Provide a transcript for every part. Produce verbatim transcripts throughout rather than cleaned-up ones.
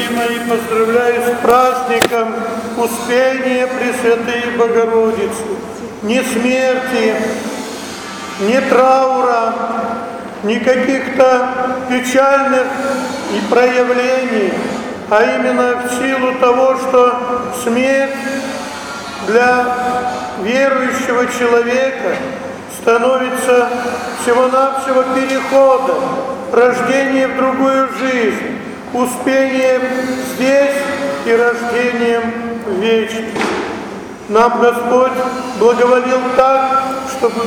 дорогие мои, поздравляю с праздником Успения Пресвятой Богородицы. Ни смерти, ни траура, ни каких-то печальных и проявлений, а именно в силу того, что смерть для верующего человека становится всего-навсего переходом, рождением в другую жизнь, успением здесь и рождением в вечность. Нам Господь благоволил так, чтобы...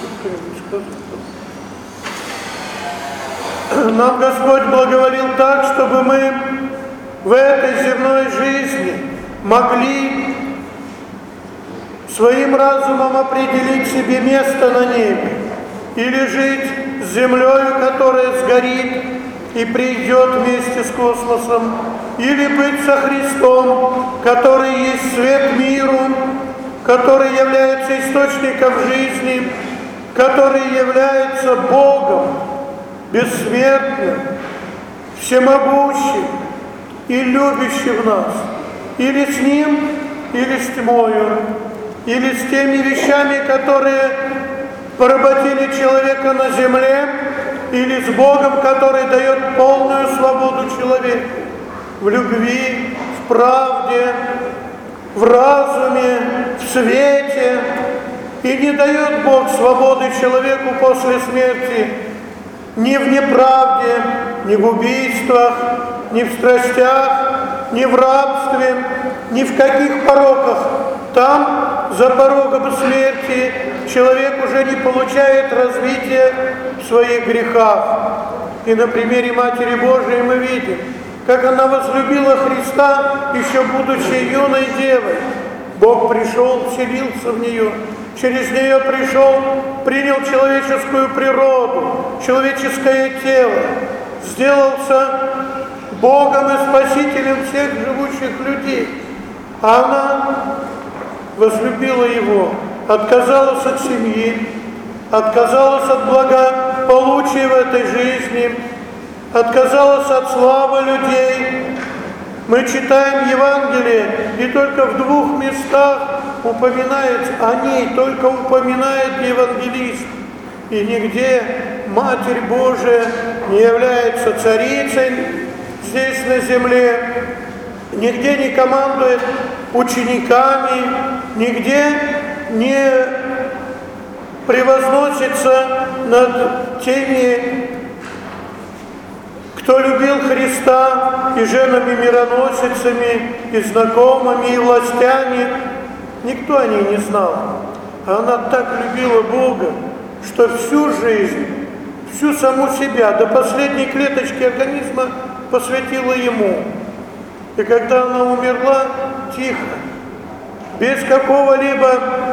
Нам Господь благоволил так, чтобы мы в этой земной жизни могли своим разумом определить себе место на небе, или жить с землей, которая сгорит и придет вместе с космосом, или быть со Христом, который есть свет миру, который является источником жизни, который является Богом, бессмертным, всемогущим и любящим нас, или с Ним, или с тьмою, или с теми вещами, которые поработили человека на земле, или с Богом, который дает полную свободу человеку в любви, в правде, в разуме, в свете. И не дает Бог свободы человеку после смерти ни в неправде, ни в убийствах, ни в страстях, ни в рабстве, ни в каких пороках. Там, за порогом смерти, человек уже не получает развития в своих грехах. И на примере Матери Божией мы видим, как она возлюбила Христа, еще будучи юной девой. Бог пришел, вселился в нее, через нее пришел, принял человеческую природу, человеческое тело, сделался Богом и Спасителем всех живущих людей. А она возлюбила Его, отказалась от семьи, отказалась от благополучия в этой жизни, отказалась от славы людей. Мы читаем Евангелие, и только в двух местах упоминает о ней, только упоминает евангелист. И нигде Матерь Божия не является царицей здесь на земле, нигде не командует учениками, нигде не превозносится над теми, кто любил Христа, и женами-мироносицами, и знакомыми, и властями. Никто о ней не знал. А она так любила Бога, что всю жизнь, всю саму себя, до последней клеточки организма посвятила Ему. И когда она умерла, тихо, без какого-либо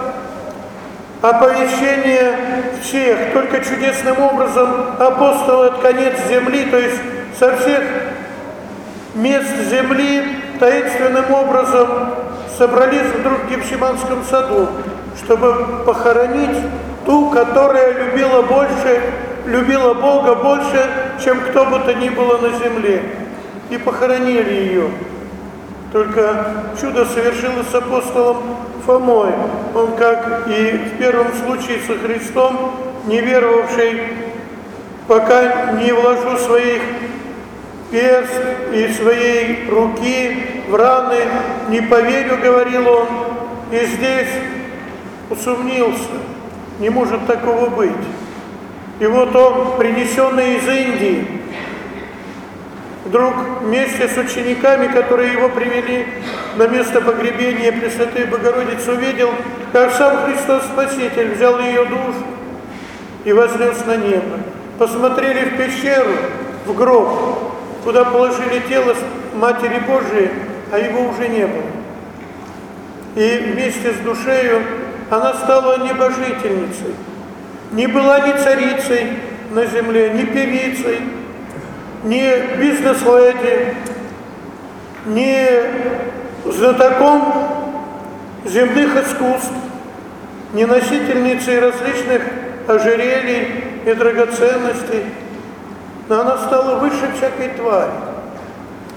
оповещения всех, только чудесным образом апостолы от конец земли, то есть со всех мест земли таинственным образом собрались вдруг в Гефсиманском саду, чтобы похоронить ту, которая любила больше, любила Бога больше, чем кто бы то ни было на земле. И похоронили ее. Только чудо совершилось с апостолом Фомой. Он, как и в первом случае со Христом, не веровавший, пока не вложу своих перст и своей руки в раны, не поверю, говорил он. И здесь усомнился. Не может такого быть. И вот он, принесенный из Индии, вдруг вместе с учениками, которые его привели на место погребения Пресвятой Богородицы, увидел, как сам Христос Спаситель взял ее душу и вознес на небо. Посмотрели в пещеру, в гроб, куда положили тело Матери Божией, а его уже не было. И вместе с душею она стала небожительницей. Не была ни царицей на земле, ни певицей, ни бизнес-леди, ни знатоком земных искусств, ни носительницей различных ожерелий и драгоценностей. Но она стала выше всякой твари.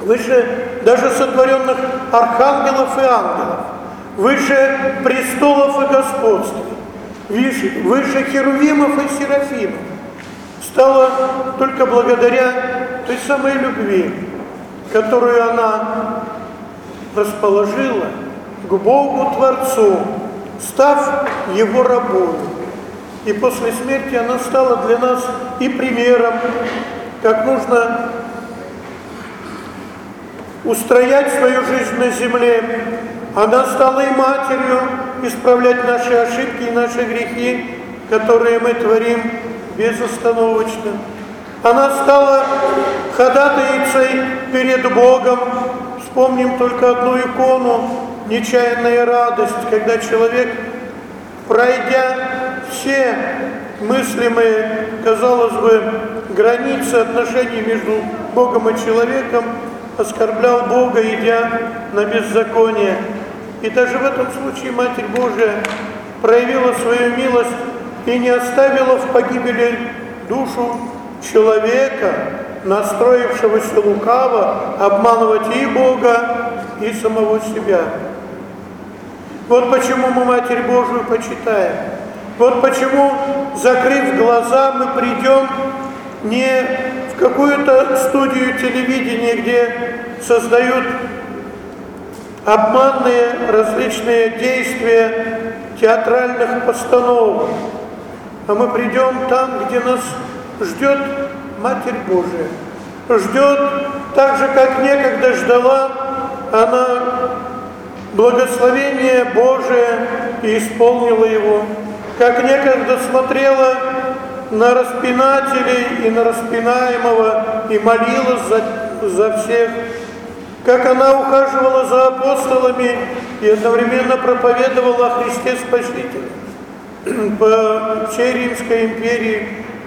выше даже сотворенных архангелов и ангелов, выше престолов и господств, выше, выше херувимов и серафимов, стала только благодаря той самой любви, которую она расположила к Богу Творцу, став Его рабою. И после смерти она стала для нас и примером, как нужно устроять свою жизнь на земле. Она стала и матерью исправлять наши ошибки и наши грехи, которые мы творим безостановочно. Она стала ходатайцей перед Богом. Вспомним только одну икону «Нечаянная радость», когда человек, пройдя все мыслимые, казалось бы, границы отношений между Богом и человеком, оскорблял Бога, идя на беззаконие. И даже в этом случае Матерь Божия проявила свою милость и не оставила в погибели душу человека, настроившегося лукаво обманывать и Бога, и самого себя. Вот почему мы Матерь Божию почитаем. Вот почему, закрыв глаза, мы придем не в какую-то студию телевидения, где создают обманные различные действия театральных постановок, а мы придем там, где нас ждет Матерь Божия. Ждет так же, как некогда ждала она благословение Божие и исполнила его, как некогда смотрела на распинателей и на распинаемого и молилась за, за всех, как она ухаживала за апостолами и одновременно проповедовала о Христе Спасителе по всей Римской империи.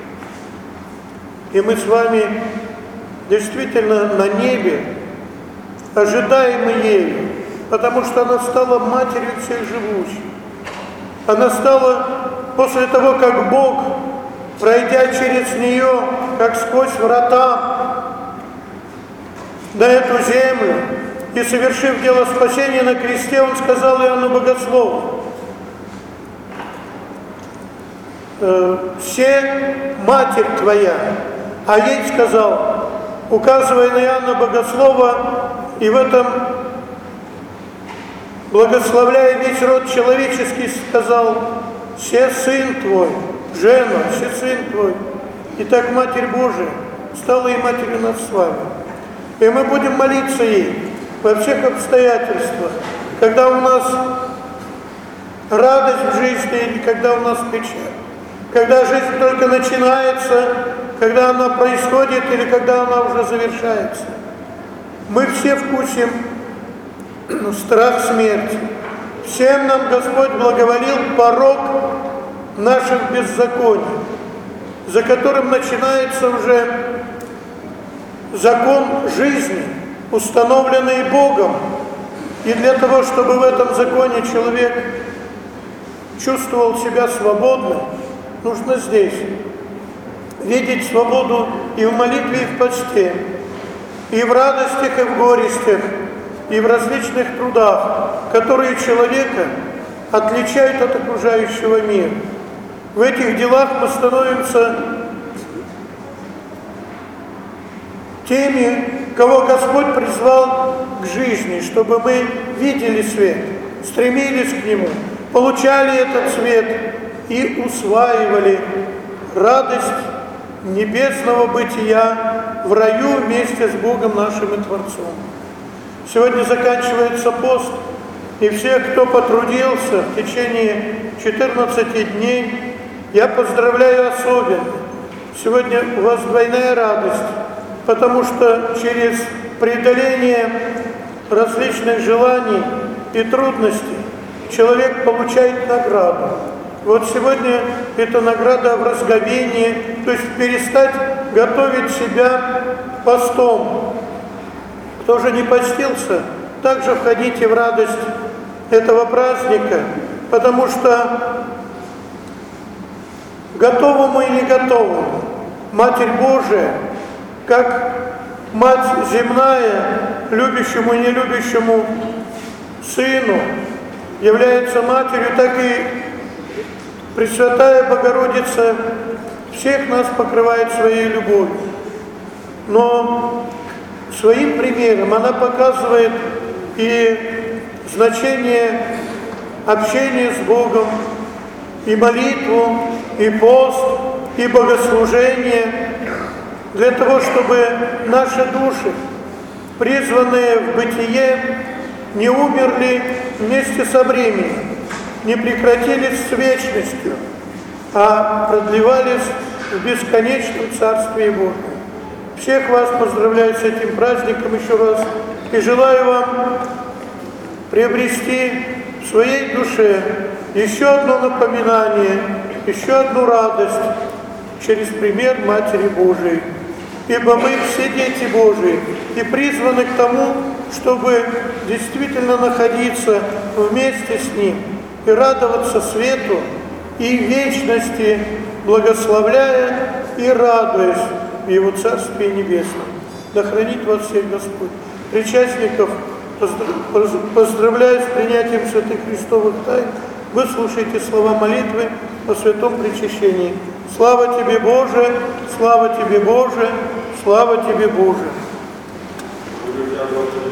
И мы с вами действительно на небе, ожидаемы ею, потому что она стала матерью всех живущих. Она стала после того, как Бог, пройдя через нее, как сквозь врата, на эту землю, и совершив дело спасения на кресте, Он сказал Иоанну Богослову: «Все Матерь твоя». А ей сказал, указывая на Иоанна Богослова, и в этом благословляя весь род человеческий, сказал: «Се сын твой, жена, се сын твой». Итак, Матерь Божия стала и матерью нас с вами. И мы будем молиться ей во всех обстоятельствах, когда у нас радость в жизни или когда у нас печаль, когда жизнь только начинается, когда она происходит или когда она уже завершается. Мы все вкусим страх смерти. Всем нам Господь благоволил порок наших беззаконий, за которым начинается уже закон жизни, установленный Богом. И для того, чтобы в этом законе человек чувствовал себя свободным, нужно здесь видеть свободу и в молитве, и в почте, и в радостях, и в горестях, и в различных трудах, которые человека отличают от окружающего мира. В этих делах мы становимся теми, кого Господь призвал к жизни, чтобы мы видели свет, стремились к нему, получали этот свет и усваивали радость небесного бытия в раю вместе с Богом нашим и Творцом. Сегодня заканчивается пост, и всех, кто потрудился в течение четырнадцати дней, я поздравляю особенно. Сегодня у вас двойная радость, потому что через преодоление различных желаний и трудностей человек получает награду. Вот сегодня это награда в разговении, то есть перестать готовить себя постом. Кто же не постился, также входите в радость этого праздника, потому что готовому и не готовому Матерь Божия, как Мать земная, любящему и нелюбящему Сыну, является Матерью, так и Пресвятая Богородица всех нас покрывает своей любовью. Но своим примером она показывает и значение общения с Богом, и молитву, и пост, и богослужение, для того, чтобы наши души, призванные в бытие, не умерли вместе со временем, не прекратились с вечностью, а продлевались в бесконечном Царстве Божьем. Всех вас поздравляю с этим праздником еще раз и желаю вам приобрести в своей душе еще одно напоминание, еще одну радость через пример Матери Божией. Ибо мы все дети Божии и призваны к тому, чтобы действительно находиться вместе с Ним и радоваться свету и вечности, благословляя и радуясь в Его Царстве Небесном. Да хранит вас всех Господь. Причастников поздравляю с принятием святых Христовых тайн. Вы слушаете слова молитвы о святом причащении. Слава Тебе, Боже! Слава Тебе, Боже! Слава Тебе, Боже!